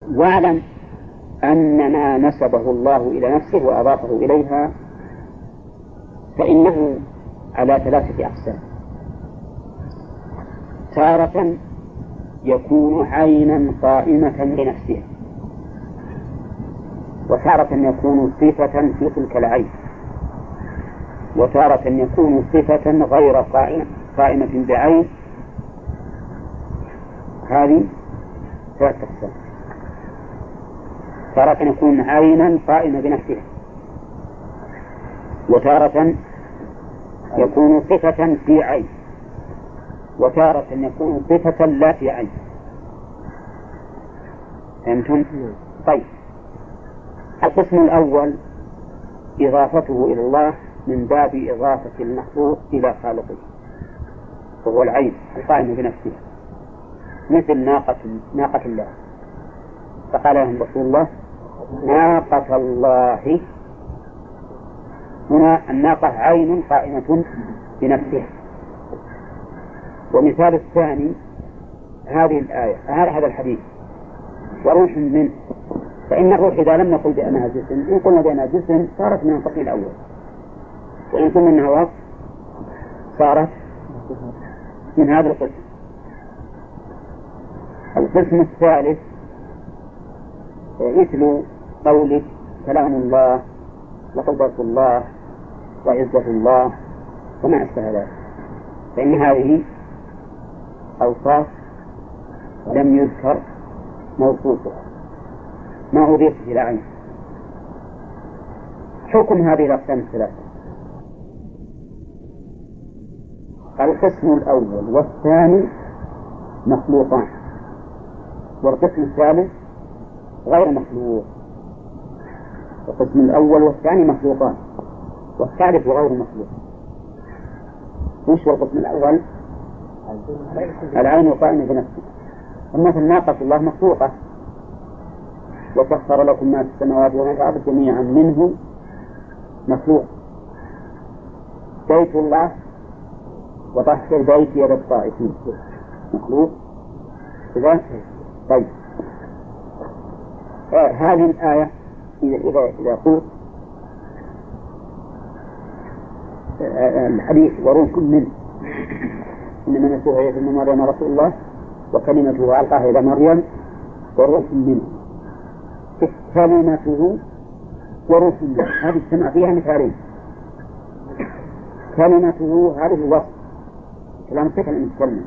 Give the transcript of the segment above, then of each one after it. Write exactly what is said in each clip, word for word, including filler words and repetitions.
واعلم أن ما نسبه الله إلى نفسه وأضافه إليها فإنه على ثلاثة أقسام. تارة يكون عينا قائمة بنفسها، وتارة يكون صفة في تلك العين، وتارة يكون صفة غير قائمة قائمة بعين. هذه ثلاثة أقسام. تارة يكون عينا قائمة بنفسها، وتارة يكون صفة في عين، وتارة يكون صفة لا في عين. فهمتم؟ طيب، القسم الأول إضافته إلى الله من باب إضافة المخلوق إلى خالقه، وهو العين القائمة بنفسها، مثل ناقة ناقة الله، فقال لهم رسول الله ناقة الله. هنا الناقة عين قائمة بنفسها. ومثال الثاني هذه الآية هذا الحديث وروح منه، فإن الروح إذا لم نقل بأنها جسم، إن قلنا بأنها جسم صارت من القسم الأول، وإن قلنا أنها وصف صارت من هذا القسم. القسم الثالث مثل قولك كلام الله وقدرة الله وعزة الله وما أشبه ذلك، فإن هذه أوصاف لم يذكر موصوفها، ما أضيف إلى عين. حكم هذه الأقسام الثلاثة: القسم الأول والثاني مخلوقان، والقسم الثالث غير مخلوق. القسم الأول والثاني مخلوقان، والثالث غير مخلوق. وش هو القسم الأول؟ العين القائمة بنفسه. مثل ناقة الله مخلوقة، وسخر لكم ما في السماوات وما في الأرض جميعا منه مخلوق. بيت الله وطهر البيت يد الطائفين مخلوق كذا. طيب، آه هذه الآية إذا إذا إذا قلت آه الحديث وروح منه إنما نسوها يد من مريم رسول الله وكلمته ألقاها إلى مريم وروح منه. كلمته وروح منه هذه السمع فيها مثالين. كلمته هذه الوصف كلام صفة المتكلم،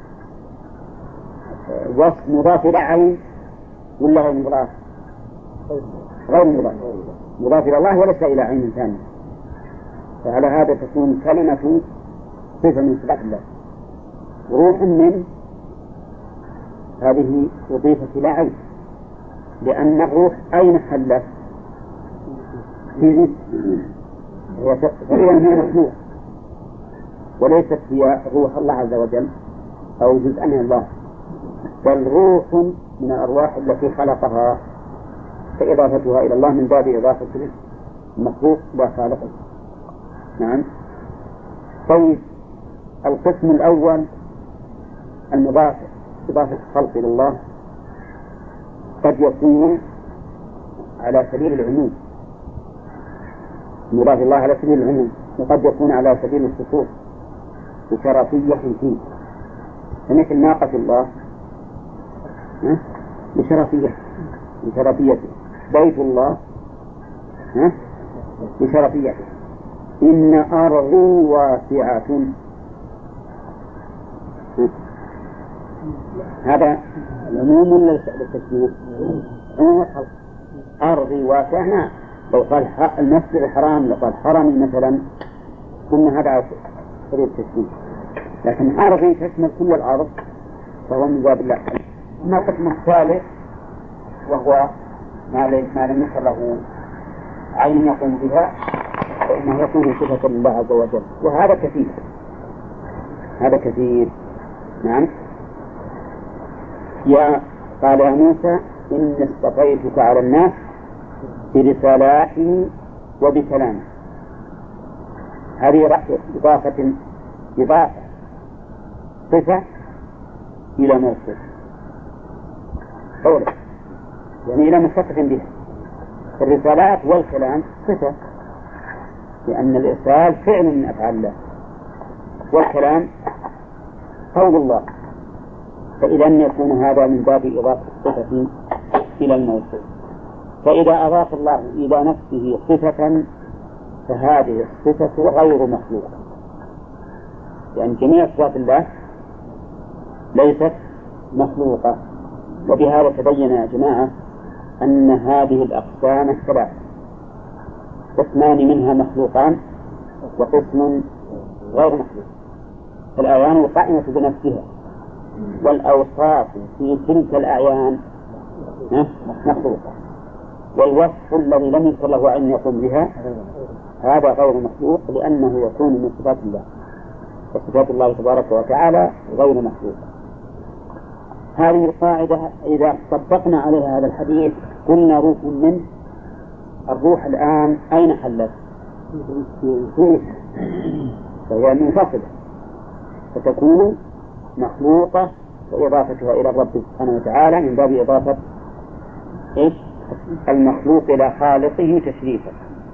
وصف مضاف إلى عين ولا غير مضاف؟ غير مضاف، مضاف إلى الله وليس إلى عين ثانية. فعلى هذا تكون كلمة صفة من صفات الله. وروح من هذه أضيفت إلى عين، لأن الروح أين حلت؟ في هي مخلوق، وليست هي روح الله عز وجل أو جزء من الله، بل روح من الأرواح التي خلقها، فإضافتها إلى الله من باب إضافة المخلوق إلى خالقه. نعم. طيب، القسم الأول المضاف إضافة الخلق إلى الله قد يكون على سبيل العموم، مضاف الله على سبيل العموم، وقد يكون على سبيل الخصوص بشرفية فيه، فمثل ناقة الله بشرفية بشرفيته، بيت الله بشرفيته، إن أرضي واسعة. هذا العموم ولا التشبيه؟ عموم الخلق. أرضي واسعة، لو قال المسجد الحرام لو قال حرمي مثلا قلنا هذا طريق التشبيه، لكن أرضي تشمل كل الأرض فهو من باب الله. أما القسم الثالث وهو ما لم يكن له عين يقوم بها فإنه يكون صفة لله عز وجل، وهذا كثير، هذا كثير. نعم. يا قال يا موسى إني اصطفيتك على الناس برسالاتي وبكلامي. هذه إضافة إضافة صفة إلى موصف. قوله يعني إلى متصف بها. الرسالات والكلام صفة، لأن الإرسال فعل من أفعال الله، والكلام قول الله، فإذا يكون هذا من باب إضافة الصفة إلى الموصوف. فإذا أضاف الله إلى نفسه صفة فهذه الصفة غير مخلوقة، لأن يعني جميع صفات الله ليست مخلوقة. وبهذا تبين يا جماعة أن هذه الأقسام الثلاث قسمان منها مخلوقان وقسم غير مخلوق. الأعيان القائمة بنفسها، والأوصاف في تلك الأعيان مخلوقة، والوصف الذي لم يذكر له علم يقوم بها هذا غير مخلوق، لأنه يكون من صفات الله، وصفات الله تبارك وتعالى غير مخلوقة. هذه القاعدة إذا طبقنا عليها هذا الحديث قلنا روح منه. الروح الآن أين حلت؟ فهي منفصلة، فتكون مخلوقة، وإضافتها إلى الرب سبحانه وتعالى من باب إضافة إيش؟ المخلوق إلى خالقه تشريفا.